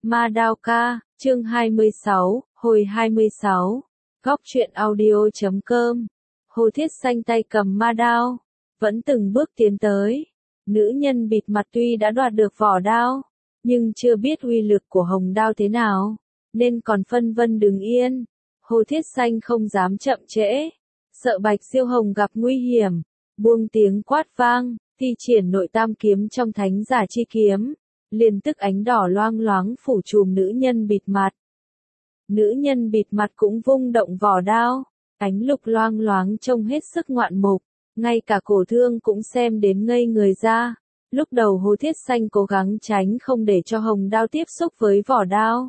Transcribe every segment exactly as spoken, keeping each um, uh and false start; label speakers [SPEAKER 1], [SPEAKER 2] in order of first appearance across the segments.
[SPEAKER 1] Ma Đao Ca, chương hai mươi sáu, hồi hai mươi sáu. Góc truyện audio chấm com. Hồ Thiết Xanh tay cầm ma đao, vẫn từng bước tiến tới. Nữ nhân bịt mặt tuy đã đoạt được vỏ đao, nhưng chưa biết uy lực của hồng đao thế nào, nên còn phân vân đứng yên. Hồ Thiết Xanh không dám chậm trễ, sợ Bạch Diêu Hồng gặp nguy hiểm, buông tiếng quát vang, thi triển nội tam kiếm trong thánh giả chi kiếm, liền tức ánh đỏ loang loáng phủ trùm nữ nhân bịt mặt. Nữ nhân bịt mặt cũng vung động vỏ đao, ánh lục loang loáng trông hết sức ngoạn mục, ngay cả Cổ Thương cũng xem đến ngây người ra. Lúc đầu Hồ Thiết Xanh cố gắng tránh không để cho hồng đao tiếp xúc với vỏ đao.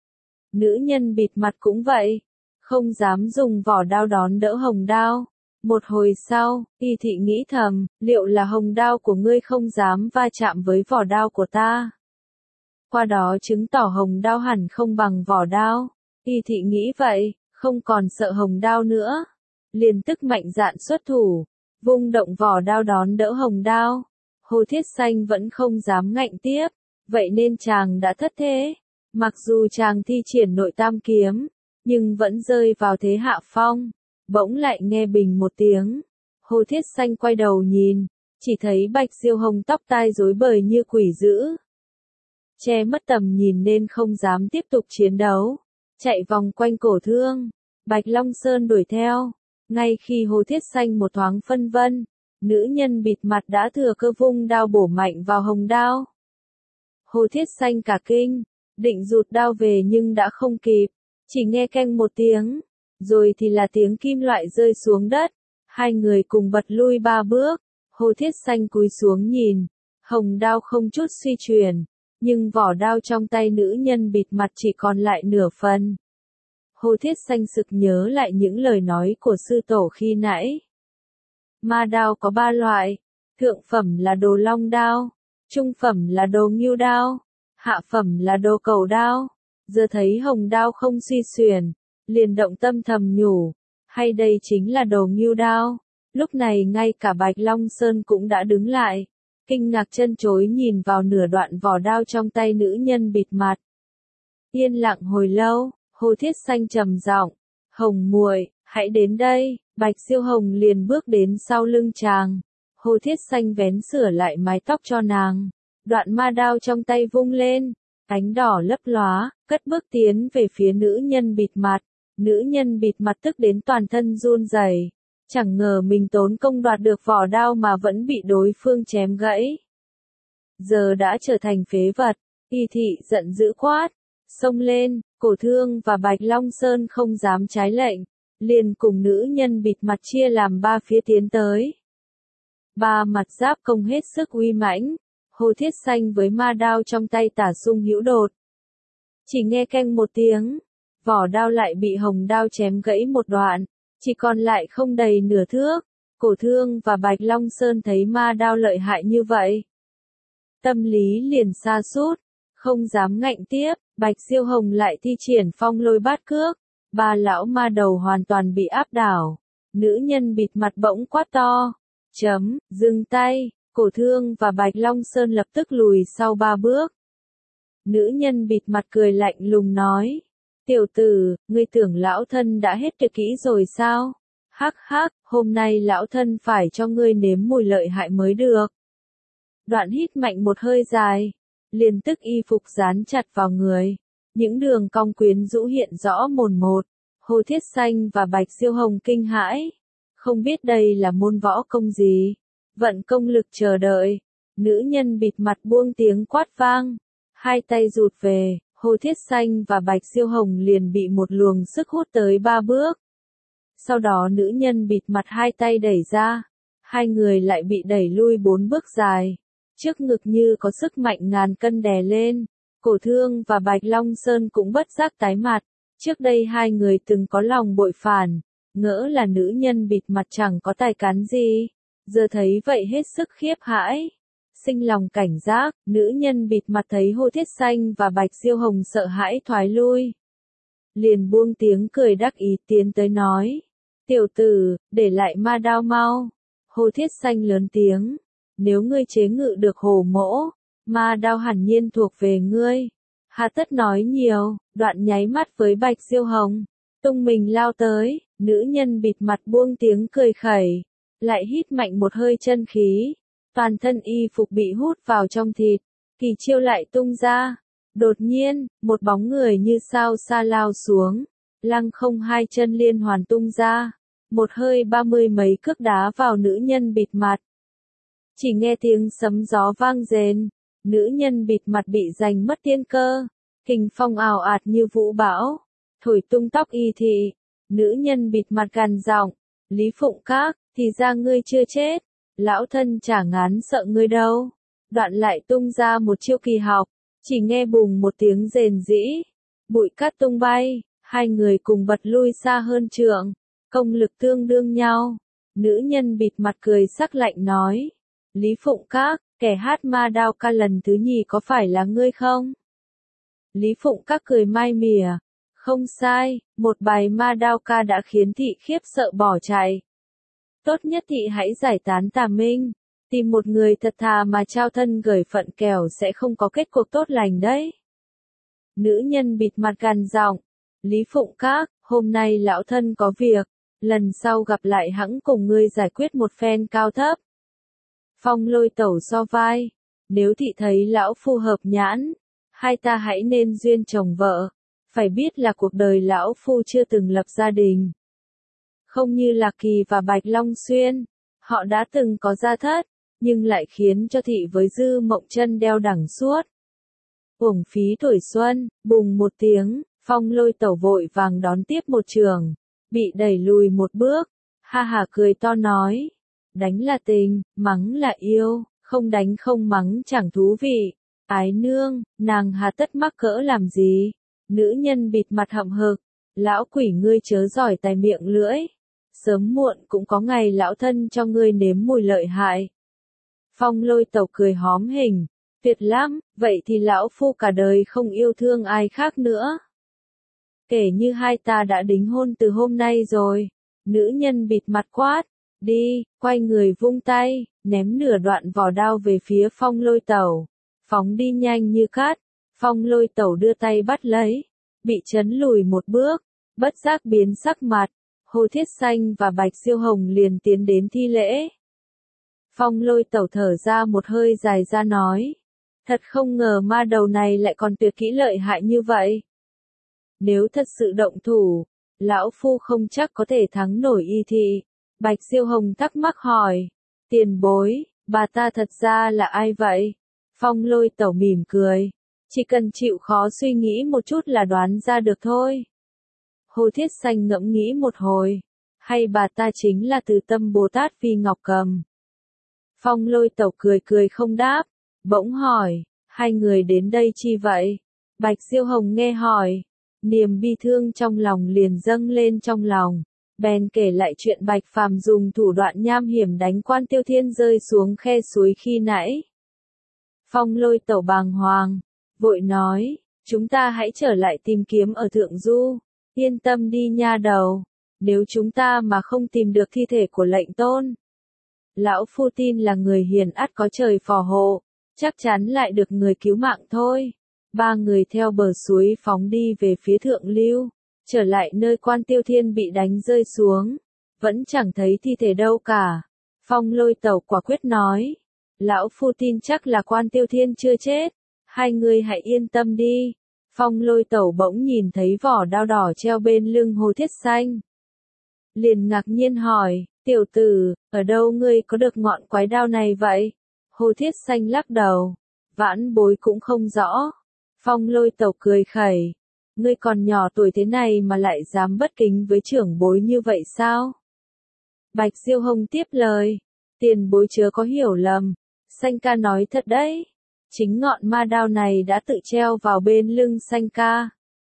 [SPEAKER 1] Nữ nhân bịt mặt cũng vậy, không dám dùng vỏ đao đón đỡ hồng đao. Một hồi sau, Y Thị nghĩ thầm, liệu là hồng đao của ngươi không dám va chạm với vỏ đao của ta? Qua đó chứng tỏ hồng đao hẳn không bằng vỏ đao. Y Thị nghĩ vậy, không còn sợ hồng đao nữa. Liền tức mạnh dạn xuất thủ, vung động vỏ đao đón đỡ hồng đao. Hồ Thiết Xanh vẫn không dám ngạnh tiếp, vậy nên chàng đã thất thế. Mặc dù chàng thi triển nội tam kiếm, nhưng vẫn rơi vào thế hạ phong. Bỗng lại nghe bình một tiếng. Hồ Thiết Xanh quay đầu nhìn, chỉ thấy Bạch Diêu Hồng tóc tai rối bời như quỷ dữ. Che mất tầm nhìn nên không dám tiếp tục chiến đấu. Chạy vòng quanh Cổ Thương, Bạch Long Sơn đuổi theo. Ngay khi Hồ Thiết Xanh một thoáng phân vân, nữ nhân bịt mặt đã thừa cơ vung đao bổ mạnh vào hồng đao. Hồ Thiết Xanh cả kinh, định rụt đao về nhưng đã không kịp, chỉ nghe keng một tiếng, rồi thì là tiếng kim loại rơi xuống đất. Hai người cùng bật lui ba bước. Hồ Thiết Xanh cúi xuống nhìn, hồng đao không chút suy chuyển, nhưng vỏ đao trong tay nữ nhân bịt mặt chỉ còn lại nửa phần. Hồ Thiết Xanh sực nhớ lại những lời nói của sư tổ khi nãy. Ma đao có ba loại, thượng phẩm là đồ long đao, trung phẩm là đồ ngưu đao, hạ phẩm là đồ cẩu đao. Giờ thấy hồng đao không suy xuyển, liền động tâm thầm nhủ, hay đây chính là đồ ngưu đao. Lúc này ngay cả Bạch Long Sơn cũng đã đứng lại, kinh ngạc chân chối nhìn vào nửa đoạn vỏ đao trong tay nữ nhân bịt mặt. Yên lặng hồi lâu, Hồ Thiết Xanh trầm giọng, Hồng muội, hãy đến đây. Bạch Diêu Hồng liền bước đến sau lưng chàng. Hồ Thiết Xanh vén sửa lại mái tóc cho nàng, đoạn ma đao trong tay vung lên, ánh đỏ lấp lóa, cất bước tiến về phía nữ nhân bịt mặt. Nữ nhân bịt mặt tức đến toàn thân run rẩy, chẳng ngờ mình tốn công đoạt được vỏ đao mà vẫn bị đối phương chém gãy. Giờ đã trở thành phế vật. Y Thị giận dữ quát, xông lên. Cổ Thương và Bạch Long Sơn không dám trái lệnh, liền cùng nữ nhân bịt mặt chia làm ba phía tiến tới. Ba mặt giáp công hết sức uy mãnh. Hồ Thiết Xanh với ma đao trong tay tả sung hữu đột. Chỉ nghe keng một tiếng, vỏ đao lại bị hồng đao chém gãy một đoạn, chỉ còn lại không đầy nửa thước. Cổ Thương và Bạch Long Sơn thấy ma đao lợi hại như vậy, tâm lý liền sa sút, không dám ngạnh tiếp. Bạch Diêu Hồng lại thi triển phong lôi bát cước, ba lão ma đầu hoàn toàn bị áp đảo. Nữ nhân bịt mặt bỗng quát to, chấm, dừng tay. Cổ Thương và Bạch Long Sơn lập tức lùi sau ba bước. Nữ nhân bịt mặt cười lạnh lùng nói, tiểu tử, ngươi tưởng lão thân đã hết tuyệt kỹ rồi sao? Hắc hắc, hôm nay lão thân phải cho ngươi nếm mùi lợi hại mới được. Đoạn hít mạnh một hơi dài, liền tức y phục dán chặt vào người, những đường cong quyến rũ hiện rõ mồn một. Hồ Thiết Xanh và Bạch Diêu Hồng kinh hãi, không biết đây là môn võ công gì, vận công lực chờ đợi. Nữ nhân bịt mặt buông tiếng quát vang, hai tay rụt về. Hồ Thiết Xanh và Bạch Diêu Hồng liền bị một luồng sức hút tới ba bước. Sau đó nữ nhân bịt mặt hai tay đẩy ra, hai người lại bị đẩy lui bốn bước dài. Trước ngực như có sức mạnh ngàn cân đè lên. Cổ Thương và Bạch Long Sơn cũng bất giác tái mặt. Trước đây hai người từng có lòng bội phản, ngỡ là nữ nhân bịt mặt chẳng có tài cán gì. Giờ thấy vậy hết sức khiếp hãi, sinh lòng cảnh giác. Nữ nhân bịt mặt thấy Hồ Thiết Xanh và Bạch Diêu Hồng sợ hãi thoái lui, liền buông tiếng cười đắc ý tiến tới nói, tiểu tử, để lại ma đao mau. Hồ Thiết Xanh lớn tiếng, nếu ngươi chế ngự được hồ mỗ, ma đao hẳn nhiên thuộc về ngươi. Hà tất nói nhiều, đoạn nháy mắt với Bạch Diêu Hồng. Tung mình lao tới, nữ nhân bịt mặt buông tiếng cười khẩy. Lại hít mạnh một hơi chân khí. Toàn thân y phục bị hút vào trong thịt. Kỳ chiêu lại tung ra. Đột nhiên, một bóng người như sao xa lao xuống. Lăng không hai chân liên hoàn tung ra. Một hơi ba mươi mấy cước đá vào nữ nhân bịt mặt. Chỉ nghe tiếng sấm gió vang rền. Nữ nhân bịt mặt bị giành mất tiên cơ. Kình phong ào ạt như vũ bão. Thổi tung tóc y thị. Nữ nhân bịt mặt gằn giọng. Lý Phụng Các, thì ra ngươi chưa chết. Lão thân chả ngán sợ ngươi đâu. Đoạn lại tung ra một chiêu kỳ học. Chỉ nghe bùng một tiếng rền rĩ. Bụi cát tung bay. Hai người cùng bật lui xa hơn trượng. Công lực tương đương nhau. Nữ nhân bịt mặt cười sắc lạnh nói. Lý Phụng Các, kẻ hát ma đao ca lần thứ nhì có phải là ngươi không? Lý Phụng Các cười mai mỉa. Không sai, một bài ma đao ca đã khiến thị khiếp sợ bỏ chạy. Tốt nhất thị hãy giải tán tà minh. Tìm một người thật thà mà trao thân gởi phận kẻo sẽ không có kết cuộc tốt lành đấy. Nữ nhân bịt mặt gằn giọng. Lý Phụng Các, hôm nay lão thân có việc. Lần sau gặp lại hẵng cùng ngươi giải quyết một phen cao thấp. Phong Lôi Tẩu so vai. Nếu thị thấy lão phu hợp nhãn, hai ta hãy nên duyên chồng vợ. Phải biết là cuộc đời lão phu chưa từng lập gia đình. Không như Lạc Kỳ và Bạch Long Xuyên, họ đã từng có gia thất, nhưng lại khiến cho thị với Dư Mộng Chân đeo đẳng suốt. Uổng phí tuổi xuân, bùng một tiếng, Phong Lôi Tẩu vội vàng đón tiếp một trường, bị đẩy lùi một bước, ha hà cười to nói. Đánh là tình, mắng là yêu, không đánh không mắng chẳng thú vị. Ái nương, nàng hà tất mắc cỡ làm gì? Nữ nhân bịt mặt hậm hực. Lão quỷ ngươi chớ giỏi tài miệng lưỡi. Sớm muộn cũng có ngày lão thân cho ngươi nếm mùi lợi hại. Phong Lôi Tẩu cười hóm hình. Tuyệt lắm, vậy thì lão phu cả đời không yêu thương ai khác nữa. Kể như hai ta đã đính hôn từ hôm nay rồi. Nữ nhân bịt mặt quát. Đi, quay người vung tay, ném nửa đoạn vỏ đao về phía Phong Lôi Tẩu. Phóng đi nhanh như cát. Phong Lôi Tẩu đưa tay bắt lấy. Bị chấn lùi một bước. Bất giác biến sắc mặt. Hồ Thiết Xanh và Bạch Diêu Hồng liền tiến đến thi lễ. Phong Lôi Tẩu thở ra một hơi dài ra nói. Thật không ngờ ma đầu này lại còn tuyệt kỹ lợi hại như vậy. Nếu thật sự động thủ, lão phu không chắc có thể thắng nổi y thị. Bạch Diêu Hồng thắc mắc hỏi. Tiền bối, bà ta thật ra là ai vậy? Phong Lôi Tẩu mỉm cười. Chỉ cần chịu khó suy nghĩ một chút là đoán ra được thôi. Hồ Thiết Xanh ngẫm nghĩ một hồi. Hay bà ta chính là Từ Tâm Bồ Tát Phi Ngọc Cầm? Phong Lôi Tẩu cười cười không đáp. Bỗng hỏi. Hai người đến đây chi vậy? Bạch Diêu Hồng nghe hỏi. Niềm bi thương trong lòng liền dâng lên trong lòng. Bèn kể lại chuyện Bạch Phàm dùng thủ đoạn nham hiểm đánh Quan Tiêu Thiên rơi xuống khe suối khi nãy. Phong Lôi Tẩu bàng hoàng, vội nói, chúng ta hãy trở lại tìm kiếm ở Thượng Du. Yên tâm đi nha đầu, nếu chúng ta mà không tìm được thi thể của lệnh tôn, lão phu tin là người hiền ắt có trời phò hộ, chắc chắn lại được người cứu mạng thôi. Ba người theo bờ suối phóng đi về phía Thượng Lưu. Trở lại nơi Quan Tiêu Thiên bị đánh rơi xuống, vẫn chẳng thấy thi thể đâu cả. Phong Lôi Tẩu quả quyết nói, lão phu tin chắc là Quan Tiêu Thiên chưa chết, hai người hãy yên tâm đi. Phong Lôi Tẩu bỗng nhìn thấy vỏ đao đỏ treo bên lưng Hồ Thiết Xanh. Liền ngạc nhiên hỏi, tiểu tử, ở đâu ngươi có được ngọn quái đao này vậy? Hồ Thiết Xanh lắc đầu, vãn bối cũng không rõ. Phong Lôi Tẩu cười khẩy. Ngươi còn nhỏ tuổi thế này mà lại dám bất kính với trưởng bối như vậy sao? Bạch Diêu Hồng tiếp lời. Tiền bối chớ có hiểu lầm. Xanh ca nói thật đấy. Chính ngọn ma đao này đã tự treo vào bên lưng Xanh ca.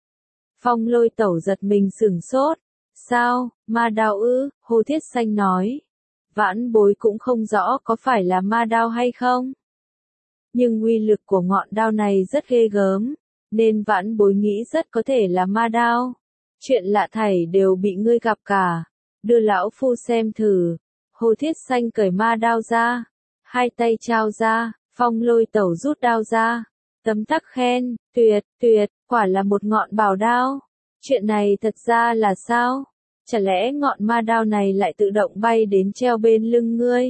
[SPEAKER 1] Phong Lôi Tẩu giật mình sửng sốt. Sao, ma đao ư? Hồ Thiết Xanh nói. Vãn bối cũng không rõ có phải là ma đao hay không. Nhưng uy lực của ngọn đao này rất ghê gớm. Nên vãn bối nghĩ rất có thể là ma đao. Chuyện lạ thảy đều bị ngươi gặp cả. Đưa lão phu xem thử. Hồ Thiết Xanh cởi ma đao ra. Hai tay trao ra, Phong Lôi Tẩu rút đao ra. Tấm tắc khen, tuyệt, tuyệt, quả là một ngọn bảo đao. Chuyện này thật ra là sao? Chả lẽ ngọn ma đao này lại tự động bay đến treo bên lưng ngươi?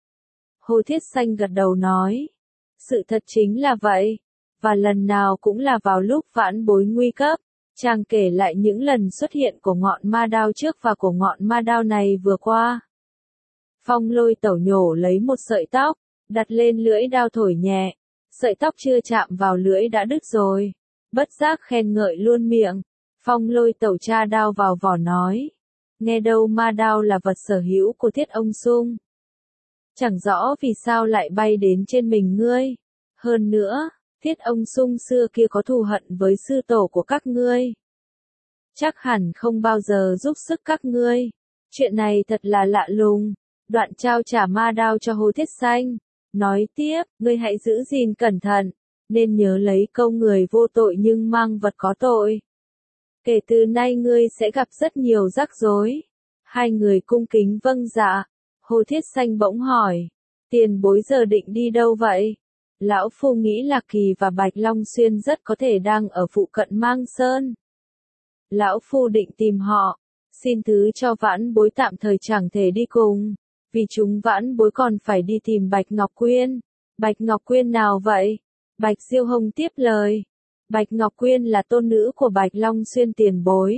[SPEAKER 1] Hồ Thiết Xanh gật đầu nói. Sự thật chính là vậy. Và lần nào cũng là vào lúc vãn bối nguy cấp. Chàng kể lại những lần xuất hiện của ngọn ma đao trước và của ngọn ma đao này vừa qua. Phong Lôi Tẩu nhổ lấy một sợi tóc, đặt lên lưỡi đao thổi nhẹ. Sợi tóc chưa chạm vào lưỡi đã đứt rồi. Bất giác khen ngợi luôn miệng. Phong Lôi Tẩu tra đao vào vỏ nói. Nghe đâu ma đao là vật sở hữu của Thiết ông Sung. Chẳng rõ vì sao lại bay đến trên mình ngươi. Hơn nữa, Thiết ông Sung xưa kia có thù hận với sư tổ của các ngươi. Chắc hẳn không bao giờ giúp sức các ngươi. Chuyện này thật là lạ lùng. Đoạn trao trả ma đao cho Hồ Thiết Xanh. Nói tiếp, ngươi hãy giữ gìn cẩn thận. Nên nhớ lấy câu người vô tội nhưng mang vật có tội. Kể từ nay ngươi sẽ gặp rất nhiều rắc rối. Hai người cung kính vâng dạ. Hồ Thiết Xanh bỗng hỏi. Tiền bối giờ định đi đâu vậy? Lão Phu nghĩ Lạc Kỳ và Bạch Long Xuyên rất có thể đang ở phụ cận Mang Sơn. Lão Phu định tìm họ. Xin thứ cho vãn bối tạm thời chẳng thể đi cùng. Vì chúng vãn bối còn phải đi tìm Bạch Ngọc Quyên. Bạch Ngọc Quyên nào vậy? Bạch Diêu Hồng tiếp lời. Bạch Ngọc Quyên là tôn nữ của Bạch Long Xuyên tiền bối.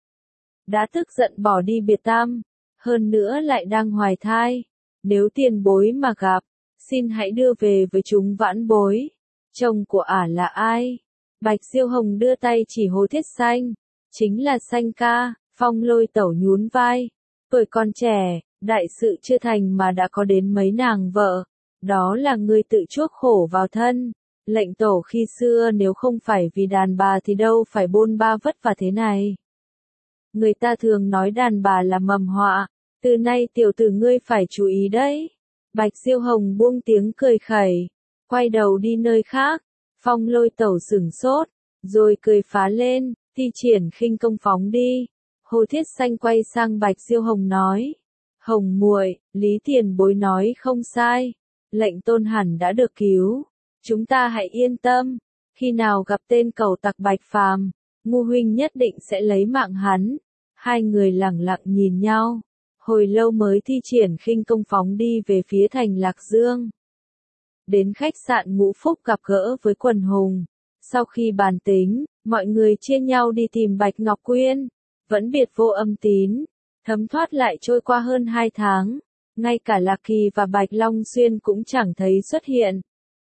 [SPEAKER 1] Đã tức giận bỏ đi biệt tam. Hơn nữa lại đang hoài thai. Nếu tiền bối mà gặp, xin hãy đưa về với chúng vãn bối. Chồng của ả là ai? Bạch Diêu Hồng đưa tay chỉ Hồ Thiết Xanh. Chính là Xanh ca. Phong Lôi Tẩu nhún vai. Tuổi còn trẻ, đại sự chưa thành mà đã có đến mấy nàng vợ. Đó là ngươi tự chuốc khổ vào thân. Lệnh tổ khi xưa nếu không phải vì đàn bà thì đâu phải bôn ba vất vả thế này. Người ta thường nói đàn bà là mầm họa. Từ nay tiểu tử ngươi phải chú ý đấy. Bạch Diêu Hồng buông tiếng cười khẩy. Quay đầu đi nơi khác. Phong Lôi Tẩu sửng sốt. Rồi cười phá lên. Thi triển khinh công phóng đi. Hồ Thiết Xanh quay sang Bạch Diêu Hồng nói. Hồng muội, Lý tiền bối nói không sai. Lệnh tôn hẳn đã được cứu. Chúng ta hãy yên tâm. Khi nào gặp tên cẩu tặc Bạch Phàm, Ngu huynh nhất định sẽ lấy mạng hắn. Hai người lẳng lặng nhìn nhau. Hồi lâu mới thi triển khinh công phóng đi về phía thành Lạc Dương. Đến khách sạn Ngũ Phúc gặp gỡ với quần hùng. Sau khi bàn tính, mọi người chia nhau đi tìm Bạch Ngọc Quyên. Vẫn biệt vô âm tín. Thấm thoát lại trôi qua hơn hai tháng. Ngay cả Lạc Kỳ và Bạch Long Xuyên cũng chẳng thấy xuất hiện.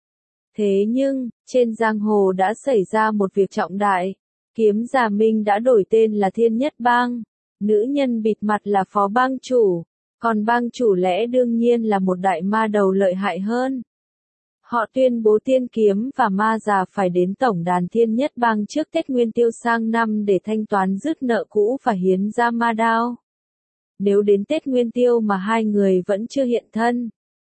[SPEAKER 1] Thế nhưng, trên giang hồ đã xảy ra một việc trọng đại. Kiếm Già Minh đã đổi tên là Thiên Nhất Bang. Nữ nhân bịt mặt là phó bang chủ. Còn bang chủ lẽ đương nhiên là một đại ma đầu lợi hại hơn. Họ tuyên bố Tiên Kiếm và Ma Già phải đến tổng đàn Thiên Nhất Bang trước Tết Nguyên Tiêu sang năm để thanh toán dứt nợ cũ và hiến ra ma đao. Nếu đến Tết Nguyên Tiêu mà hai người vẫn chưa hiện thân,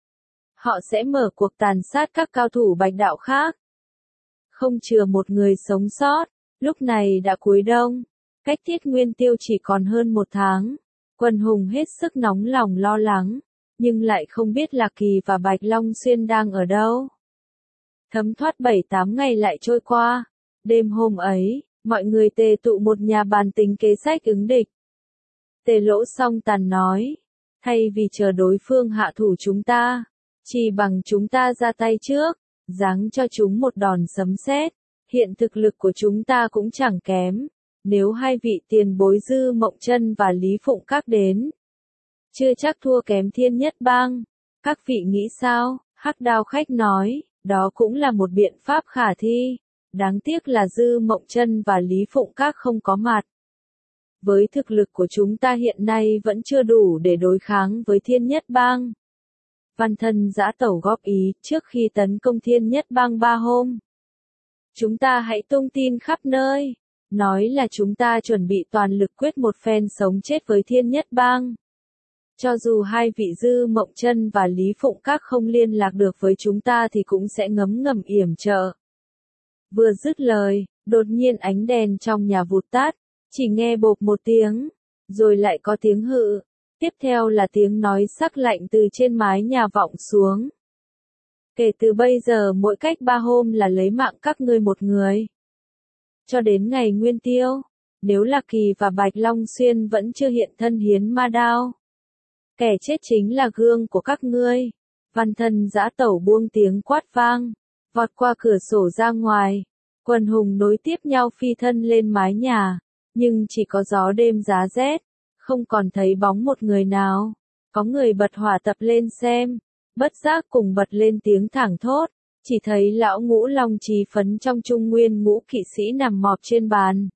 [SPEAKER 1] họ sẽ mở cuộc tàn sát các cao thủ Bạch đạo khác. Không chừa một người sống sót. Lúc này đã cuối đông. Cách Tết Nguyên Tiêu chỉ còn hơn một tháng. Quần hùng hết sức nóng lòng lo lắng. Nhưng lại không biết Lạc Kỳ và Bạch Long Xuyên đang ở đâu. Thấm thoát bảy tám ngày lại trôi qua. Đêm hôm ấy, mọi người tề tụ một nhà bàn tính kế sách ứng địch. Tề Lỗ Song Tàn nói. Thay vì chờ đối phương hạ thủ chúng ta, chỉ bằng chúng ta ra tay trước, giáng cho chúng một đòn sấm sét. Hiện thực lực của chúng ta cũng chẳng kém. Nếu hai vị tiền bối Dư Mộng Chân và Lý Phụng Các đến, chưa chắc thua kém Thiên Nhất Bang. Các vị nghĩ sao? Hắc Đao Khách nói, đó cũng là một biện pháp khả thi. Đáng tiếc là Dư Mộng Chân và Lý Phụng Các không có mặt. Với thực lực của chúng ta hiện nay vẫn chưa đủ để đối kháng với Thiên Nhất Bang. Văn Thân Dã Tẩu góp ý, trước khi tấn công Thiên Nhất Bang ba hôm, chúng ta hãy tung tin khắp nơi, nói là chúng ta chuẩn bị toàn lực quyết một phen sống chết với Thiên Nhất Bang. Cho dù hai vị Dư Mộng Chân và Lý Phụng Các không liên lạc được với chúng ta thì cũng sẽ ngấm ngầm yểm trợ. Vừa dứt lời, đột nhiên ánh đèn trong nhà vụt tắt, chỉ nghe bộp một tiếng, rồi lại có tiếng hự, tiếp theo là tiếng nói sắc lạnh từ trên mái nhà vọng xuống. Kể từ bây giờ mỗi cách ba hôm là lấy mạng các ngươi một người. Cho đến ngày nguyên tiêu, nếu Lạc Kỳ và Bạch Long Xuyên vẫn chưa hiện thân hiến ma đao, kẻ chết chính là gương của các ngươi. Văn Thân Dã Tẩu buông tiếng quát vang, vọt qua cửa sổ ra ngoài. Quần hùng nối tiếp nhau phi thân lên mái nhà, nhưng chỉ có gió đêm giá rét, không còn thấy bóng một người nào. Có người bật hỏa tập lên xem, bất giác cùng bật lên tiếng thảng thốt, chỉ thấy lão Ngũ Long Chí Phấn trong Trung Nguyên Ngũ kỵ sĩ nằm mọp trên bàn.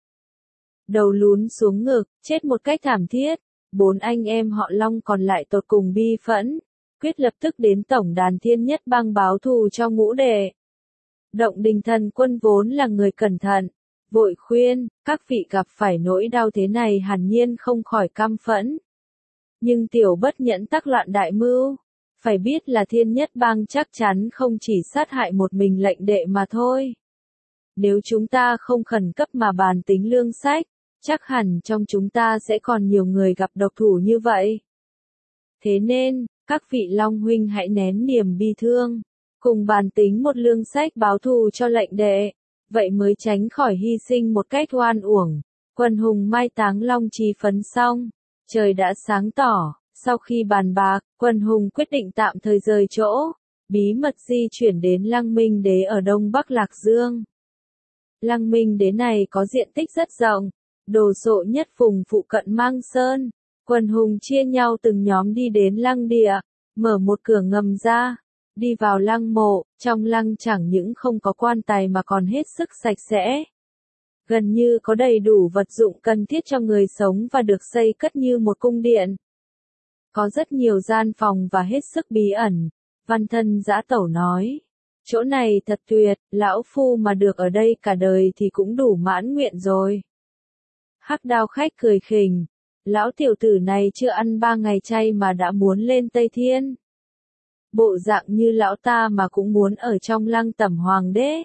[SPEAKER 1] Đầu lún xuống ngực, chết một cách thảm thiết. Bốn anh em họ Long còn lại tột cùng bi phẫn, quyết lập tức đến tổng đàn Thiên Nhất Bang báo thù cho Ngũ đệ. Động Đình Thần Quân vốn là người cẩn thận, vội khuyên, các vị gặp phải nỗi đau thế này hẳn nhiên không khỏi căm phẫn. Nhưng Tiểu Bất Nhẫn tắc loạn đại mưu, phải biết là Thiên Nhất Bang chắc chắn không chỉ sát hại một mình lệnh đệ mà thôi. Nếu chúng ta không khẩn cấp mà bàn tính lương sách, chắc hẳn trong chúng ta sẽ còn nhiều người gặp độc thủ như vậy. Thế nên, các vị Long huynh hãy nén niềm bi thương, cùng bàn tính một lương sách báo thù cho lệnh đệ, vậy mới tránh khỏi hy sinh một cách oan uổng. Quần hùng mai táng Long Chí Phấn xong, trời đã sáng tỏ, sau khi bàn bạc, quần hùng quyết định tạm thời rời chỗ, bí mật di chuyển đến Lăng Minh Đế ở Đông Bắc Lạc Dương. Lăng Minh Đế này có diện tích rất rộng, đồ sộ nhất vùng phụ cận Mang Sơn. Quần hùng chia nhau từng nhóm đi đến lăng địa, mở một cửa ngầm ra, đi vào lăng mộ. Trong lăng chẳng những không có quan tài mà còn hết sức sạch sẽ. Gần như có đầy đủ vật dụng cần thiết cho người sống và được xây cất như một cung điện. Có rất nhiều gian phòng và hết sức bí ẩn. Văn Thân Dã Tẩu nói, chỗ này thật tuyệt, lão phu mà được ở đây cả đời thì cũng đủ mãn nguyện rồi. Hắc Đao Khách cười khỉnh, lão tiểu tử này chưa ăn ba ngày chay mà đã muốn lên Tây Thiên. Bộ dạng như lão ta mà cũng muốn ở trong lăng tẩm hoàng đế.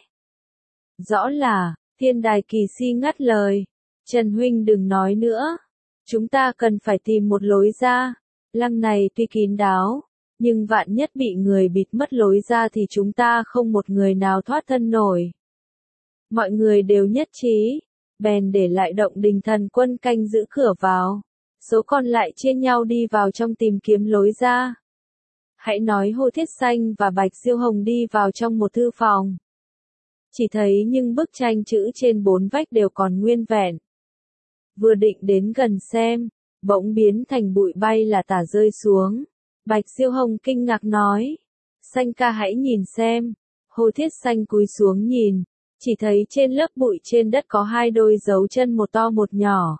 [SPEAKER 1] Rõ là, Thiên Đài Kỳ Si ngắt lời, Trần huynh đừng nói nữa, chúng ta cần phải tìm một lối ra. Lăng này tuy kín đáo, nhưng vạn nhất bị người bịt mất lối ra thì chúng ta không một người nào thoát thân nổi. Mọi người đều nhất trí, bèn để lại Động Đình Thần Quân canh giữ cửa vào, số còn lại chia nhau đi vào trong tìm kiếm lối ra. Hãy nói Hồ Thiết Xanh và Bạch Diêu Hồng đi vào trong một thư phòng. Chỉ thấy những bức tranh chữ trên bốn vách đều còn nguyên vẹn. Vừa định đến gần xem, bỗng biến thành bụi bay là tả rơi xuống. Bạch Diêu Hồng kinh ngạc nói, Xanh ca hãy nhìn xem. Hồ Thiết Xanh cúi xuống nhìn, chỉ thấy trên lớp bụi trên đất có hai đôi dấu chân một to một nhỏ.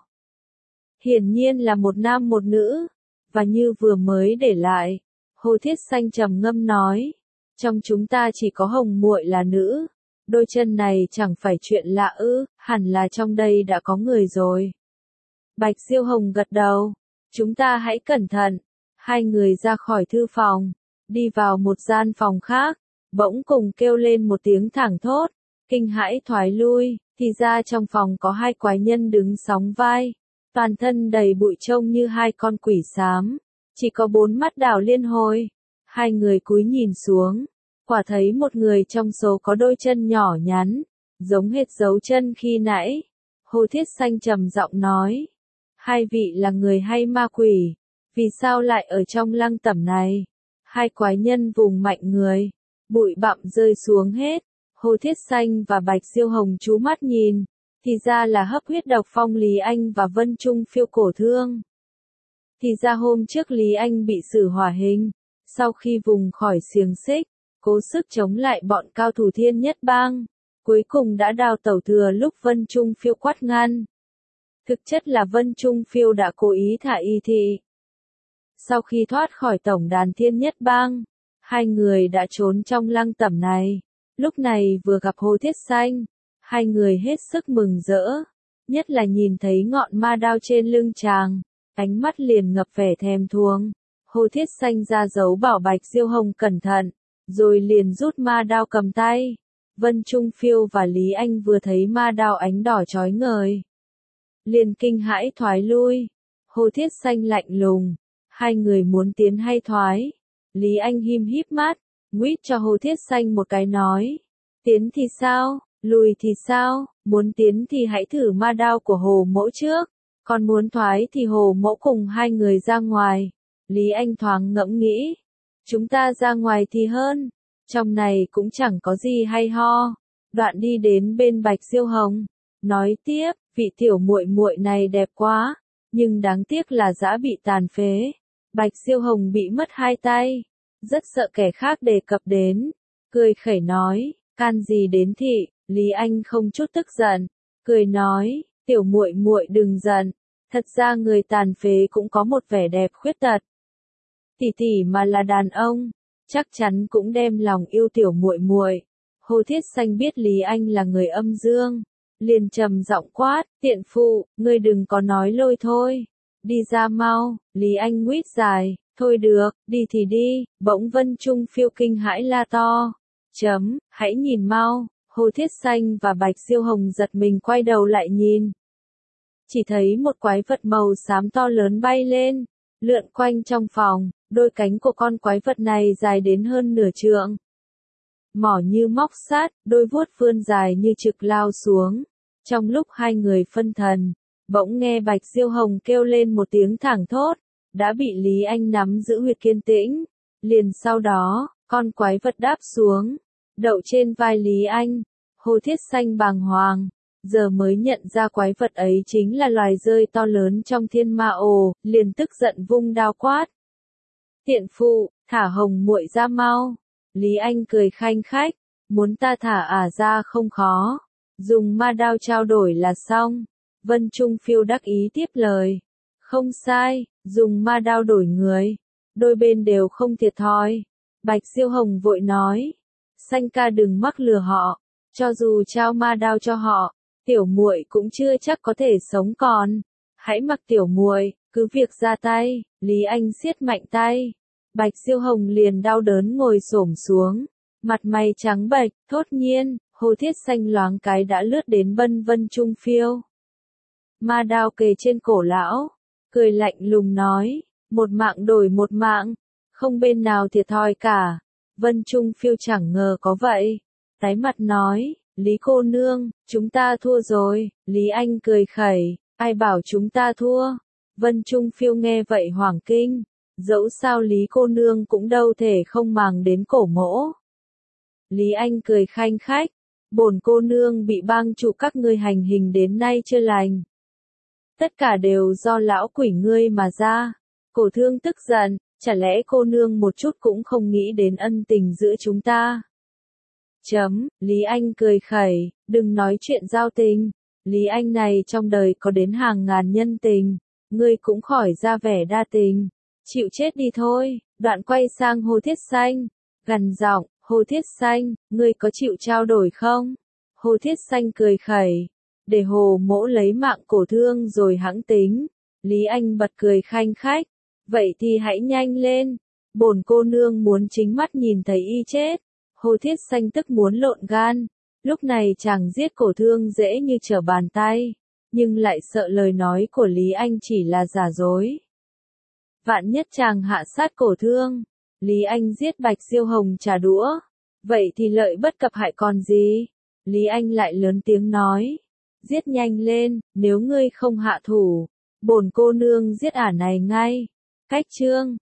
[SPEAKER 1] Hiển nhiên là một nam một nữ, và như vừa mới để lại. Hồ Thiết Xanh trầm ngâm nói, trong chúng ta chỉ có Hồng muội là nữ, đôi chân này chẳng phải chuyện lạ ư, hẳn là trong đây đã có người rồi. Bạch Diêu Hồng gật đầu, chúng ta hãy cẩn thận. Hai người ra khỏi thư phòng, đi vào một gian phòng khác, bỗng cùng kêu lên một tiếng thảng thốt, kinh hãi thoái lui, thì ra trong phòng có hai quái nhân đứng sóng vai, toàn thân đầy bụi trông như hai con quỷ xám, chỉ có bốn mắt đảo liên hồi. Hai người cúi nhìn xuống, quả thấy một người trong số có đôi chân nhỏ nhắn, giống hệt dấu chân khi nãy. Hồ Thiết Xanh trầm giọng nói, hai vị là người hay ma quỷ, vì sao lại ở trong lăng tẩm này? Hai quái nhân vùng mạnh người, bụi bặm rơi xuống hết. Hồ Thiết Xanh và Bạch Diêu Hồng chú mắt nhìn, thì ra là hấp huyết độc phong Lý Anh và Vân Trung Phiêu cổ thương. Thì ra hôm trước Lý Anh bị xử hỏa hình, sau khi vùng khỏi xiềng xích, cố sức chống lại bọn cao thủ Thiên Nhất Bang, cuối cùng đã đào tẩu thừa lúc Vân Trung Phiêu quát ngăn. Thực chất là Vân Trung Phiêu đã cố ý thả y thị. Sau khi thoát khỏi tổng đàn Thiên Nhất Bang, hai người đã trốn trong lăng tẩm này. Lúc này vừa gặp Hồ Thiết Xanh, hai người hết sức mừng rỡ, nhất là nhìn thấy ngọn ma đao trên lưng chàng, ánh mắt liền ngập vẻ thèm thuồng. Hồ Thiết Xanh ra dấu bảo Bạch Diêu Hồng cẩn thận, rồi liền rút ma đao cầm tay. Vân Trung Phiêu và Lý Anh vừa thấy ma đao ánh đỏ chói ngời, liền kinh hãi thoái lui. Hồ Thiết Xanh lạnh lùng, hai người muốn tiến hay thoái? Lý Anh hím híp mắt, Nguyết cho Hồ Thiết Xanh một cái nói. Tiến thì sao, lùi thì sao, muốn tiến thì hãy thử ma đao của Hồ mỗ trước, còn muốn thoái thì Hồ mỗ cùng hai người ra ngoài. Lý Anh thoáng ngẫm nghĩ. Chúng ta ra ngoài thì hơn, trong này cũng chẳng có gì hay ho. Đoạn đi đến bên Bạch Diêu Hồng, nói tiếp, vị tiểu muội muội này đẹp quá, nhưng đáng tiếc là dã bị tàn phế. Bạch Diêu Hồng bị mất hai tay, rất sợ kẻ khác đề cập đến, cười khẩy nói, can gì đến thị. Lý Anh không chút tức giận, cười nói, tiểu muội muội đừng giận, thật ra người tàn phế cũng có một vẻ đẹp khuyết tật. Tỷ tỷ mà là đàn ông, chắc chắn cũng đem lòng yêu tiểu muội muội. Hồ Thiết Xanh biết Lý Anh là người âm dương, liền trầm giọng quát, tiện phụ, ngươi đừng có nói lôi thôi, đi ra mau. Lý Anh nguyết dài, thôi được, đi thì đi. Bỗng Vân Trung Phiêu kinh hãi la to, chấm, hãy nhìn mau. Hồ Thiết Xanh và Bạch Diêu Hồng giật mình quay đầu lại nhìn. Chỉ thấy một quái vật màu xám to lớn bay lên, lượn quanh trong phòng, đôi cánh của con quái vật này dài đến hơn nửa trượng. Mỏ như móc sắt, đôi vuốt vươn dài như trực lao xuống. Trong lúc hai người phân thần, bỗng nghe Bạch Diêu Hồng kêu lên một tiếng thảng thốt, đã bị Lý Anh nắm giữ huyệt kiên tĩnh. Liền sau đó, con quái vật đáp xuống, đậu trên vai Lý Anh. Hồ Thiết Xanh bàng hoàng, giờ mới nhận ra quái vật ấy chính là loài dơi to lớn trong thiên ma ồ, liền tức giận vung đao quát. Tiện phụ, thả Hồng muội ra mau. Lý Anh cười khanh khách, muốn ta thả ả ra không khó, dùng ma đao trao đổi là xong. Vân Trung Phiêu đắc ý tiếp lời, không sai, dùng ma đao đổi người, đôi bên đều không thiệt thòi. Bạch Diêu Hồng vội nói, Xanh ca đừng mắc lừa họ, cho dù trao ma đao cho họ, tiểu muội cũng chưa chắc có thể sống còn. Hãy mặc tiểu muội, cứ việc ra tay. Lý Anh siết mạnh tay. Bạch Diêu Hồng liền đau đớn ngồi xổm xuống, mặt mày trắng bệch, thốt nhiên, Hồ Thiết Xanh loáng cái đã lướt đến bên Vân Trung Phiêu. Ma đao kề trên cổ lão, cười lạnh lùng nói, một mạng đổi một mạng, không bên nào thiệt thòi cả. Vân Trung Phiêu chẳng ngờ có vậy, tái mặt nói, Lý cô nương, chúng ta thua rồi. Lý Anh cười khẩy, ai bảo chúng ta thua. Vân Trung Phiêu nghe vậy hoảng kinh, dẫu sao Lý cô nương cũng đâu thể không màng đến cổ mỗ. Lý Anh cười khanh khách, bổn cô nương bị bang chủ các ngươi hành hình đến nay chưa lành. Tất cả đều do lão quỷ ngươi mà ra. Cổ Thương tức giận, chả lẽ cô nương một chút cũng không nghĩ đến ân tình giữa chúng ta? Chấm, Lý Anh cười khẩy, đừng nói chuyện giao tình. Lý Anh này trong đời có đến hàng ngàn nhân tình, ngươi cũng khỏi ra vẻ đa tình. Chịu chết đi thôi. Đoạn quay sang Hồ Thiết Xanh, gằn giọng, Hồ Thiết Xanh, ngươi có chịu trao đổi không? Hồ Thiết Xanh cười khẩy, để Hồ mỗ lấy mạng Cổ Thương rồi hẵng tính. Lý Anh bật cười khanh khách, vậy thì hãy nhanh lên, bổn cô nương muốn chính mắt nhìn thấy y chết. Hồ Thiết Xanh tức muốn lộn gan, lúc này chàng giết Cổ Thương dễ như trở bàn tay, nhưng lại sợ lời nói của Lý Anh chỉ là giả dối. Vạn nhất chàng hạ sát Cổ Thương, Lý Anh giết Bạch Diêu Hồng trả đũa, vậy thì lợi bất cập hại còn gì? Lý Anh lại lớn tiếng nói, giết nhanh lên, nếu ngươi không hạ thủ, bổn cô nương giết ả này ngay. Cách chương